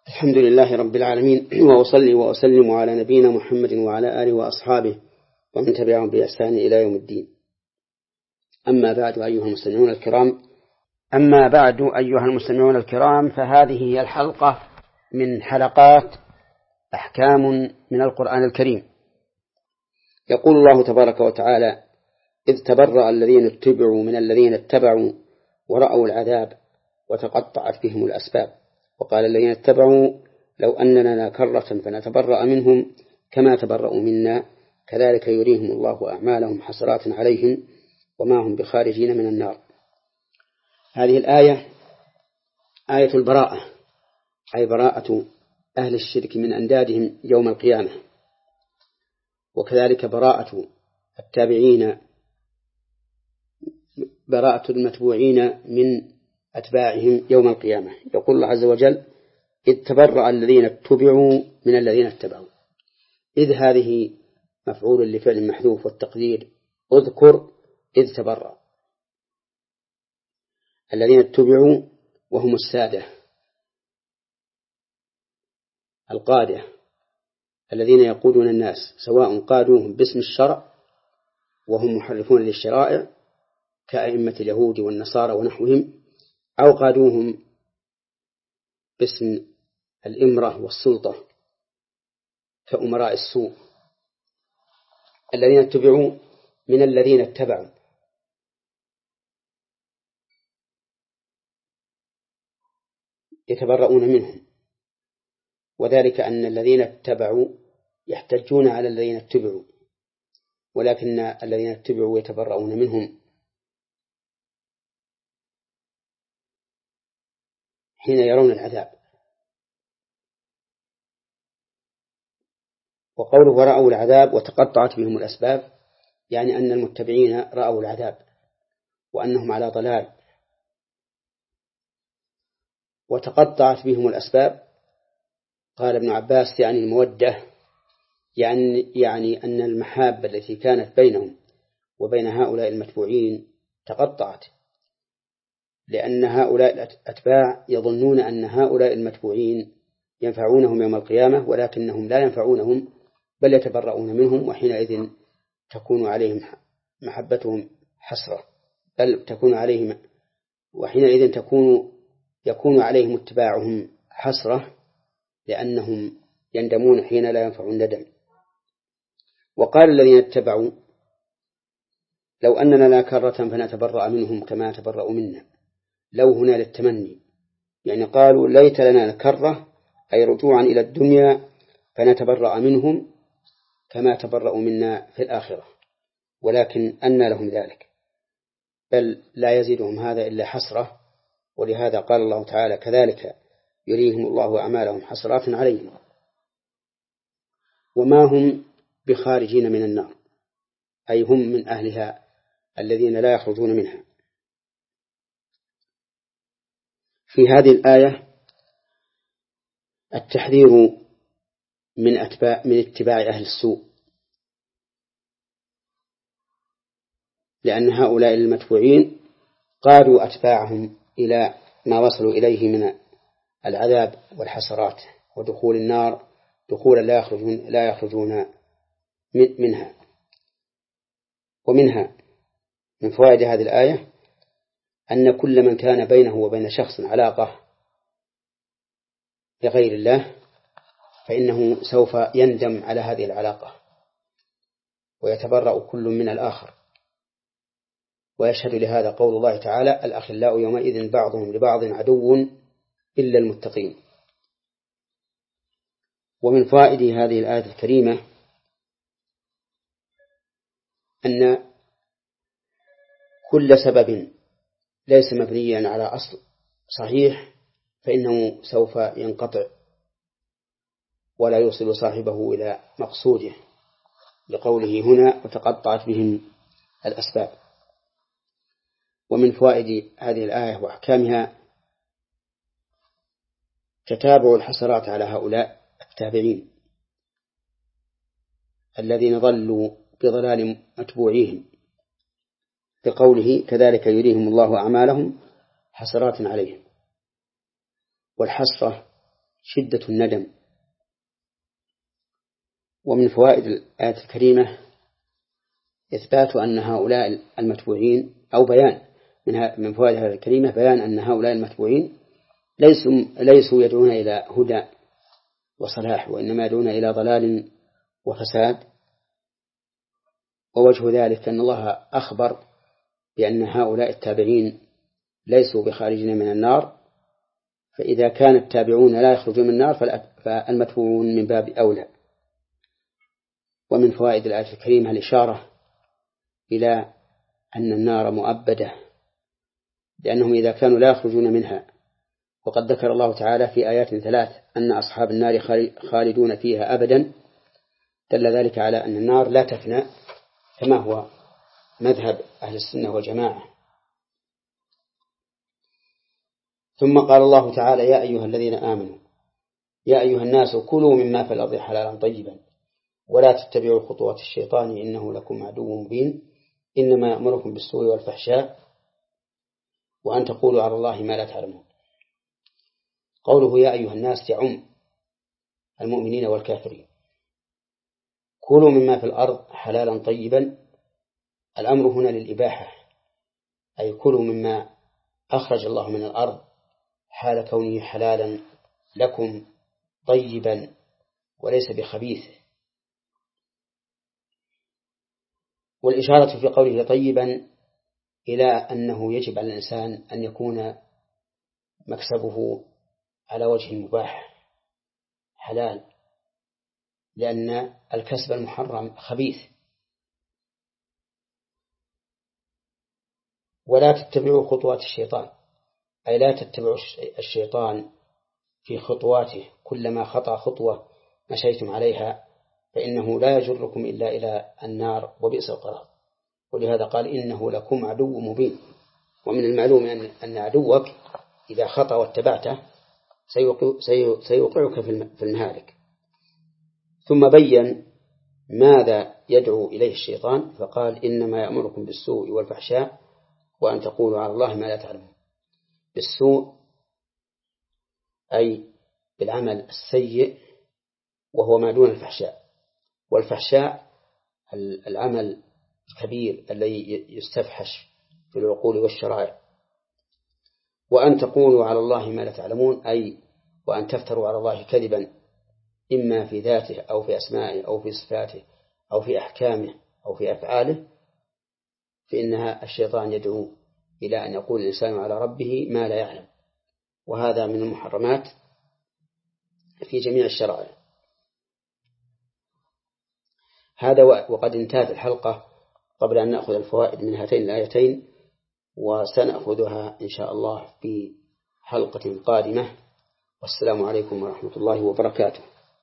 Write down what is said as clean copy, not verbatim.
الحمد لله رب العالمين، وأصلي وأسلم على نبينا محمد وعلى آله وأصحابه ومن تبعهم بإحسان إلى يوم الدين. أما بعد أيها المستمعون الكرام، فهذه هي الحلقة من حلقات أحكام من القرآن الكريم. يقول الله تبارك وتعالى: إذ تبرأ الذين اتبعوا من الذين اتبعوا ورأوا العذاب وتقطعت بهم الأسباب. وقال الذين اتبعوا لو أن لنا كرة فنتبرأ منهم كما تبرأوا منا كذلك يريهم الله أعمالهم حسرات عليهم وما هم بخارجين من النار. هذه الآية آية البراءة، أي براءة أهل الشرك من أندادهم يوم القيامة، وكذلك براءة التابعين، براءة المتبوعين من أتباعهم يوم القيامة. يقول الله عز وجل: إذ تبرأ الذين اتبعوا من الذين اتبعوا. إذ هذه مفعول لفعل محذوف، والتقدير اذكر إذ تبرأ الذين اتبعوا، وهم السادة القادة الذين يقودون الناس، سواء قادوهم باسم الشرع وهم محرفون للشرائع كأئمة اليهود والنصارى ونحوهم، أو قادوهم باسم الإمرة والسلطة كأمراء السوء. الذين اتبعوا من الذين اتبعوا، يتبرؤون منهم، وذلك أن الذين اتبعوا يحتجون على الذين اتبعوا، ولكن الذين اتبعوا يتبرؤون منهم حين يرون العذاب. وقوله ورأوا العذاب وتقطعت بهم الأسباب، يعني أن المتبعين رأوا العذاب وأنهم على ضلال، وتقطعت بهم الأسباب. قال ابن عباس يعني المودة، يعني أن المحابة التي كانت بينهم وبين هؤلاء المتبوعين تقطعت، لأن هؤلاء الأتباع يظنون أن هؤلاء المتبوعين ينفعونهم يوم القيامة، ولكنهم لا ينفعونهم بل يتبرؤون منهم، وحينئذ تكون عليهم محبتهم حسرة، بل تكون عليهم، وحينئذ يكون عليهم اتباعهم حسرة، لأنهم يندمون حين لا ينفع الندم. وقال الذين اتبعوا لو أن لنا كرة فنتبرأ منهم كما تبرأوا منا. لو هنا للتمني، يعني قالوا ليت لنا كرة، أي رجوعا إلى الدنيا، فنتبرأ منهم كما تبرأوا منا في الآخرة، ولكن أنى لهم ذلك، بل لا يزيدهم هذا إلا حسرة. ولهذا قال الله تعالى: كذلك يريهم الله أعمالهم حسرات عليهم وما هم بخارجين من النار، أي هم من أهلها الذين لا يخرجون منها. في هذه الآية التحذير من اتباع أهل السوء، لأن هؤلاء المتبوعين قادوا أتباعهم إلى ما وصلوا إليه من العذاب والحسرات ودخول النار دخولا لا يخرجون منها. ومنها من فوائد هذه الآية أن كل من كان بينه وبين شخص علاقة لغير الله فإنه سوف يندم على هذه العلاقة ويتبرأ كل من الآخر. ويشهد لهذا قول الله تعالى: الأخلاء يومئذ بعضهم لبعض عدو إلا المتقين. ومن فوائد هذه الآية الكريمة أن كل سبب ليس مبنيا على أصل صحيح فإنه سوف ينقطع ولا يوصل صاحبه إلى مقصوده، لقوله هنا: وتقطعت بهم الأسباب. ومن فوائد هذه الآية وأحكامها تتابع الحسرات على هؤلاء التابعين الذين ضلوا بضلال متبوعيهم، بقوله: كذلك يريهم الله أعمالهم حسرات عليهم. والحسرة شدة الندم. ومن فوائد الآية الكريمة إثبات أن هؤلاء المتبوعين، أو بيان من فوائد هذه الكريمة بيان أن هؤلاء المتبوعين ليسوا يدعون إلى هدى وصلاح، وإنما يدعون إلى ضلال وفساد. ووجه ذلك أن الله أخبر بأن هؤلاء التابعين ليسوا بخارجين من النار، فإذا كان التابعون لا يخرجون من النار فالمتبوعون من باب أولى. ومن فوائد الآية الكريمة الإشارة إلى أن النار مؤبدة، لأنهم إذا كانوا لا يخرجون منها، وقد ذكر الله تعالى في آيات 3 أن أصحاب النار خالدون فيها أبدا، دل ذلك على أن النار لا تفنى كما هو مذهب أهل السنة والجماعة. ثم قال الله تعالى: يا أيها الذين آمنوا يا أيها الناس كلوا مما في الأرض حلالا طيبا ولا تتبعوا خطوات الشيطان إنه لكم عدو مبين إنما يأمركم بالسوء والفحشاء وأن تقولوا على الله ما لا تعلمون. قوله يا أيها الناس يعم المؤمنين والكافرين. كلوا مما في الأرض حلالا طيبا، الأمر هنا للإباحة، أي كلوا مما أخرج الله من الأرض حال كونه حلالا لكم طيبا وليس بخبيث. والإشارة في قوله طيبا إلى أنه يجب على الإنسان أن يكون مكسبه على وجه مباح حلال، لأن الكسب المحرم خبيث. ولا تتبعوا خطوات الشيطان، أي لا تتبعوا الشيطان في خطواته، كلما خطأ خطوة مشيتم عليها فإنه لا يجركم إلا إلى النار وبئس القرار. ولهذا قال إنه لكم عدو مبين. ومن المعلوم أن عدوك إذا خطأ واتبعته سيوقعك في المهالك. ثم بين ماذا يدعو إليه الشيطان فقال إنما يأمركم بالسوء والفحشاء وأن تقولوا على الله ما لا تعلمون. بالسوء أي بالعمل السيء وهو ما دون الفحشاء، والفحشاء العمل الكبير الذي يستفحش في العقول والشرائع. وأن تقولوا على الله ما لا تعلمون، أي وأن تفتروا على الله كذبا، إما في ذاته أو في أسمائه أو في صفاته أو في أحكامه أو في أفعاله، فإنها الشيطان يدعو إلى أن يقول الإنسان على ربه ما لا يعلم، وهذا من المحرمات في جميع الشرائع. هذا وقد انتهت الحلقة قبل أن نأخذ الفوائد من هاتين الآيتين، وسنأخذها إن شاء الله في حلقة قادمة. والسلام عليكم ورحمة الله وبركاته.